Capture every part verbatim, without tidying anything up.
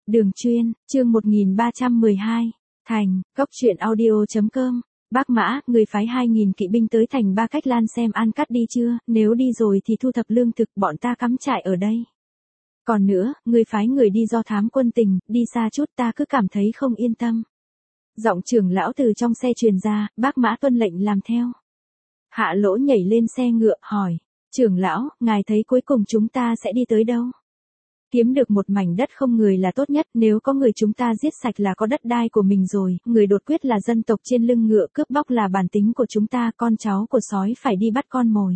Đường chuyên, chương một nghìn ba trăm mười hai, thành, góc truyện audio chấm com. Bác Mã, người phái hai nghìn kỵ binh tới thành Ba Cách Lan xem An Cát đi chưa, nếu đi rồi thì thu thập lương thực, bọn ta cắm trại ở đây. Còn nữa, người phái người đi do thám quân tình, đi xa chút ta cứ cảm thấy không yên tâm. Giọng trưởng lão từ trong xe truyền ra, bác Mã tuân lệnh làm theo. Hạ Lỗ nhảy lên xe ngựa, hỏi, trưởng lão, ngài thấy cuối cùng chúng ta sẽ đi tới đâu? Kiếm được một mảnh đất không người là tốt nhất, nếu có người chúng ta giết sạch là có đất đai của mình rồi, người đột quyết là dân tộc trên lưng ngựa, cướp bóc là bản tính của chúng ta, con cháu của sói phải đi bắt con mồi.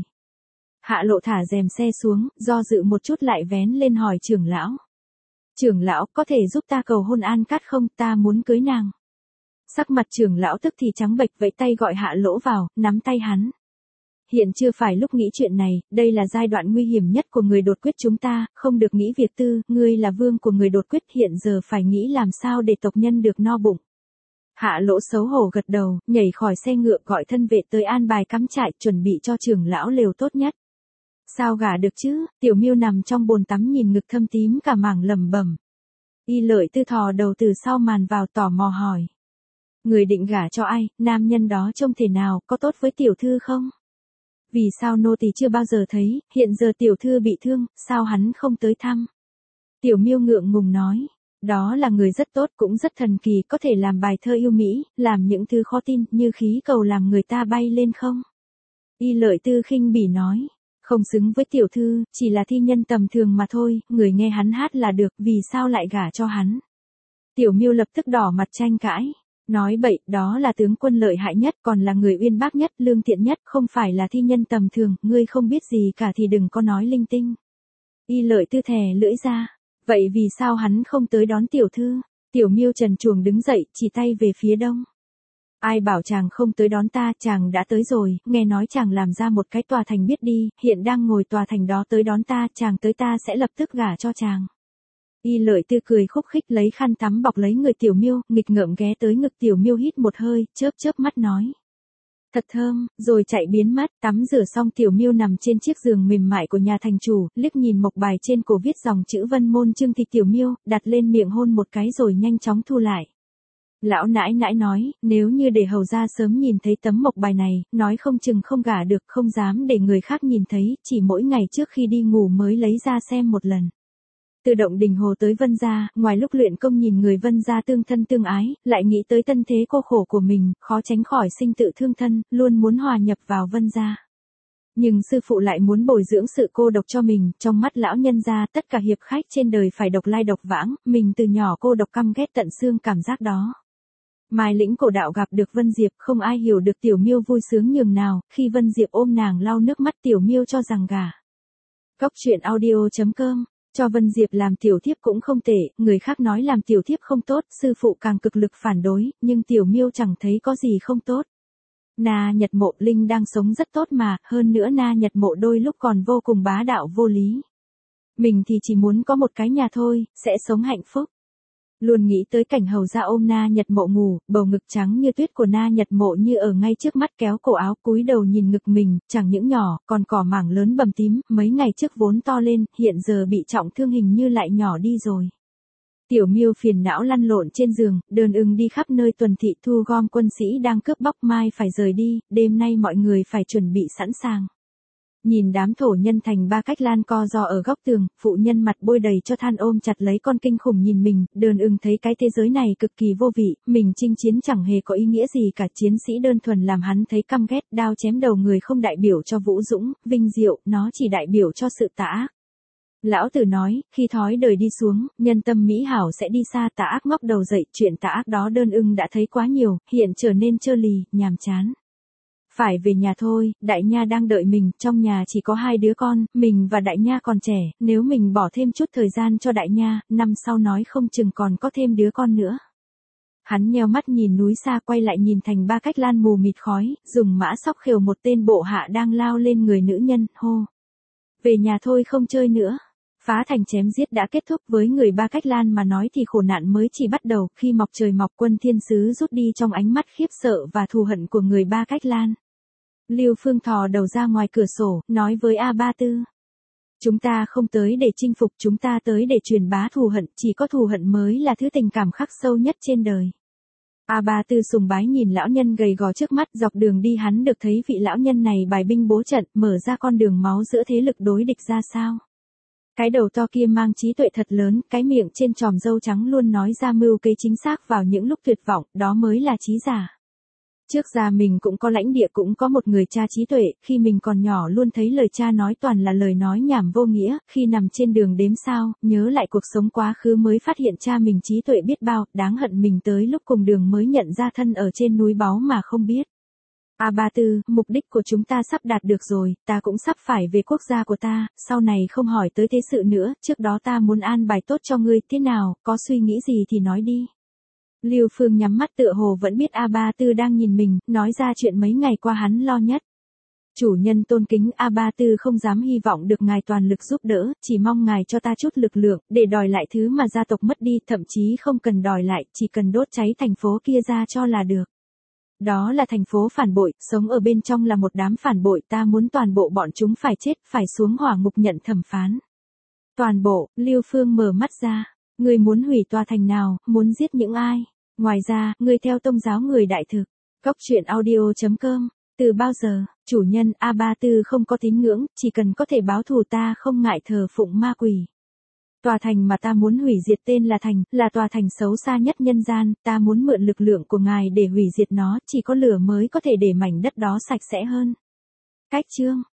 Hạ Lộ thả rèm xe xuống, do dự một chút lại vén lên hỏi trưởng lão. Trưởng lão, có thể giúp ta cầu hôn An Cát không, ta muốn cưới nàng. Sắc mặt trưởng lão tức thì trắng bệch, vẫy tay gọi Hạ Lỗ vào, nắm tay hắn. Hiện chưa phải lúc nghĩ chuyện này, đây là giai đoạn nguy hiểm nhất của người đột quyết chúng ta, không được nghĩ việc tư, ngươi là vương của người đột quyết, hiện giờ phải nghĩ làm sao để tộc nhân được no bụng. Hạ Lỗ xấu hổ gật đầu, nhảy khỏi xe ngựa gọi thân vệ tới an bài cắm trại, chuẩn bị cho trưởng lão lều tốt nhất. Sao gả được chứ? Tiểu Miêu nằm trong bồn tắm nhìn ngực thâm tím cả mảng lẩm bẩm. Y Lợi Tư thò đầu từ sau màn vào tò mò hỏi. Người định gả cho ai, nam nhân đó trông thế nào, có tốt với tiểu thư không? Vì sao nô tỳ chưa bao giờ thấy, hiện giờ tiểu thư bị thương, sao hắn không tới thăm? Tiểu Miêu ngượng ngùng nói, đó là người rất tốt, cũng rất thần kỳ, có thể làm bài thơ yêu mỹ, làm những thứ khó tin, như khí cầu làm người ta bay lên không? Y Lợi Tư khinh bỉ nói, không xứng với tiểu thư, chỉ là thi nhân tầm thường mà thôi, người nghe hắn hát là được, vì sao lại gả cho hắn? Tiểu Miêu lập tức đỏ mặt tranh cãi. Nói bậy, đó là tướng quân lợi hại nhất, còn là người uyên bác nhất, lương thiện nhất, không phải là thi nhân tầm thường, ngươi không biết gì cả thì đừng có nói linh tinh. Y Lợi Tư thè lưỡi ra, vậy vì sao hắn không tới đón tiểu thư? Tiểu Miêu trần truồng đứng dậy, chỉ tay về phía đông. Ai bảo chàng không tới đón ta, chàng đã tới rồi, nghe nói chàng làm ra một cái tòa thành biết đi, hiện đang ngồi tòa thành đó tới đón ta, chàng tới ta sẽ lập tức gả cho chàng. Y Lợi Tư cười khúc khích lấy khăn tắm bọc lấy người Tiểu Miêu, nghịch ngợm ghé tới ngực Tiểu Miêu hít một hơi, chớp chớp mắt nói. Thật thơm, rồi chạy biến mất, tắm rửa xong Tiểu Miêu nằm trên chiếc giường mềm mại của nhà thành chủ, liếc nhìn mộc bài trên cổ viết dòng chữ Vân Môn Trưng thì Tiểu Miêu, đặt lên miệng hôn một cái rồi nhanh chóng thu lại. Lão nãi nãi nói, nếu như để hầu gia sớm nhìn thấy tấm mộc bài này, nói không chừng không gả được, không dám để người khác nhìn thấy, chỉ mỗi ngày trước khi đi ngủ mới lấy ra xem một lần. Từ động đình hồ tới Vân gia, ngoài lúc luyện công nhìn người Vân gia tương thân tương ái, lại nghĩ tới tân thế cô khổ của mình, khó tránh khỏi sinh tự thương thân, luôn muốn hòa nhập vào Vân gia. Nhưng sư phụ lại muốn bồi dưỡng sự cô độc cho mình, trong mắt lão nhân gia, tất cả hiệp khách trên đời phải độc lai độc vãng, mình từ nhỏ cô độc căm ghét tận xương cảm giác đó. Mai Lĩnh cổ đạo gặp được Vân Diệp, không ai hiểu được Tiểu Miêu vui sướng nhường nào, khi Vân Diệp ôm nàng lau nước mắt Tiểu Miêu cho rằng gả. Góc truyện audio chấm com. Cho Vân Diệp làm tiểu thiếp cũng không tệ, người khác nói làm tiểu thiếp không tốt, sư phụ càng cực lực phản đối, nhưng Tiểu Miêu chẳng thấy có gì không tốt. Na Nhật Mộ Linh đang sống rất tốt mà, hơn nữa Na Nhật Mộ đôi lúc còn vô cùng bá đạo vô lý. Mình thì chỉ muốn có một cái nhà thôi, sẽ sống hạnh phúc. Luôn nghĩ tới cảnh hầu gia ôm Na Nhật Mộ ngủ, bầu ngực trắng như tuyết của Na Nhật Mộ như ở ngay trước mắt, kéo cổ áo cúi đầu nhìn ngực mình, chẳng những nhỏ, còn cỏ mảng lớn bầm tím, mấy ngày trước vốn to lên, hiện giờ bị trọng thương hình như lại nhỏ đi rồi. Tiểu Miêu phiền não lăn lộn trên giường, đơn ưng đi khắp nơi tuần thị thu gom quân sĩ đang cướp bóc, mai phải rời đi, đêm nay mọi người phải chuẩn bị sẵn sàng. Nhìn đám thổ nhân thành Ba Cách Lan co ro ở góc tường, phụ nhân mặt bôi đầy cho than ôm chặt lấy con kinh khủng nhìn mình, đơn ưng thấy cái thế giới này cực kỳ vô vị, mình chinh chiến chẳng hề có ý nghĩa gì cả, chiến sĩ đơn thuần làm hắn thấy căm ghét, đao chém đầu người không đại biểu cho vũ dũng, vinh diệu, nó chỉ đại biểu cho sự tà ác. Lão Tử nói, khi thói đời đi xuống, nhân tâm mỹ hảo sẽ đi xa, tà ác ngóc đầu dậy, chuyện tà ác đó đơn ưng đã thấy quá nhiều, hiện trở nên trơ lì, nhàm chán. Phải về nhà thôi, Đại Nha đang đợi mình, trong nhà chỉ có hai đứa con, mình và Đại Nha còn trẻ, nếu mình bỏ thêm chút thời gian cho Đại Nha, năm sau nói không chừng còn có thêm đứa con nữa. Hắn nheo mắt nhìn núi xa, quay lại nhìn thành Ba Cách Lan mù mịt khói, dùng mã sóc khều một tên bộ hạ đang lao lên người nữ nhân, hô. Về nhà thôi không chơi nữa. Phá thành chém giết đã kết thúc, với người Ba Cách Lan mà nói thì khổ nạn mới chỉ bắt đầu, khi mọc trời mọc quân thiên sứ rút đi trong ánh mắt khiếp sợ và thù hận của người Ba Cách Lan. Lưu Phương thò đầu ra ngoài cửa sổ, nói với A Ba Tư. Chúng ta không tới để chinh phục, chúng ta tới để truyền bá thù hận, chỉ có thù hận mới là thứ tình cảm khắc sâu nhất trên đời. A Ba Tư sùng bái nhìn lão nhân gầy gò trước mắt, dọc đường đi hắn được thấy vị lão nhân này bài binh bố trận, mở ra con đường máu giữa thế lực đối địch ra sao. Cái đầu to kia mang trí tuệ thật lớn, cái miệng trên tròm râu trắng luôn nói ra mưu kế chính xác vào những lúc tuyệt vọng, đó mới là trí giả. Trước ra mình cũng có lãnh địa, cũng có một người cha trí tuệ, khi mình còn nhỏ luôn thấy lời cha nói toàn là lời nói nhảm vô nghĩa, khi nằm trên đường đếm sao, nhớ lại cuộc sống quá khứ mới phát hiện cha mình trí tuệ biết bao, đáng hận mình tới lúc cùng đường mới nhận ra thân ở trên núi báu mà không biết. A Ba Tư, mục đích của chúng ta sắp đạt được rồi, ta cũng sắp phải về quốc gia của ta, sau này không hỏi tới thế sự nữa, trước đó ta muốn an bài tốt cho ngươi, thế nào, có suy nghĩ gì thì nói đi. Lưu Phương nhắm mắt tựa hồ vẫn biết A Ba Tư đang nhìn mình, nói ra chuyện mấy ngày qua hắn lo nhất. Chủ nhân tôn kính, A Ba Tư không dám hy vọng được ngài toàn lực giúp đỡ, chỉ mong ngài cho ta chút lực lượng, để đòi lại thứ mà gia tộc mất đi, thậm chí không cần đòi lại, chỉ cần đốt cháy thành phố kia ra cho là được. Đó là thành phố phản bội, sống ở bên trong là một đám phản bội, ta muốn toàn bộ bọn chúng phải chết, phải xuống hỏa ngục nhận thẩm phán. Toàn bộ, Lưu Phương mở mắt ra, ngươi muốn hủy tòa thành nào, muốn giết những ai? Ngoài ra, ngươi theo tông giáo người Đại Thực. Cốc truyện audio chấm com. Từ bao giờ, chủ nhân A Ba Tư không có tín ngưỡng, chỉ cần có thể báo thù ta không ngại thờ phụng ma quỷ. Tòa thành mà ta muốn hủy diệt tên là thành, là tòa thành xấu xa nhất nhân gian, ta muốn mượn lực lượng của ngài để hủy diệt nó, chỉ có lửa mới có thể để mảnh đất đó sạch sẽ hơn. Cách chương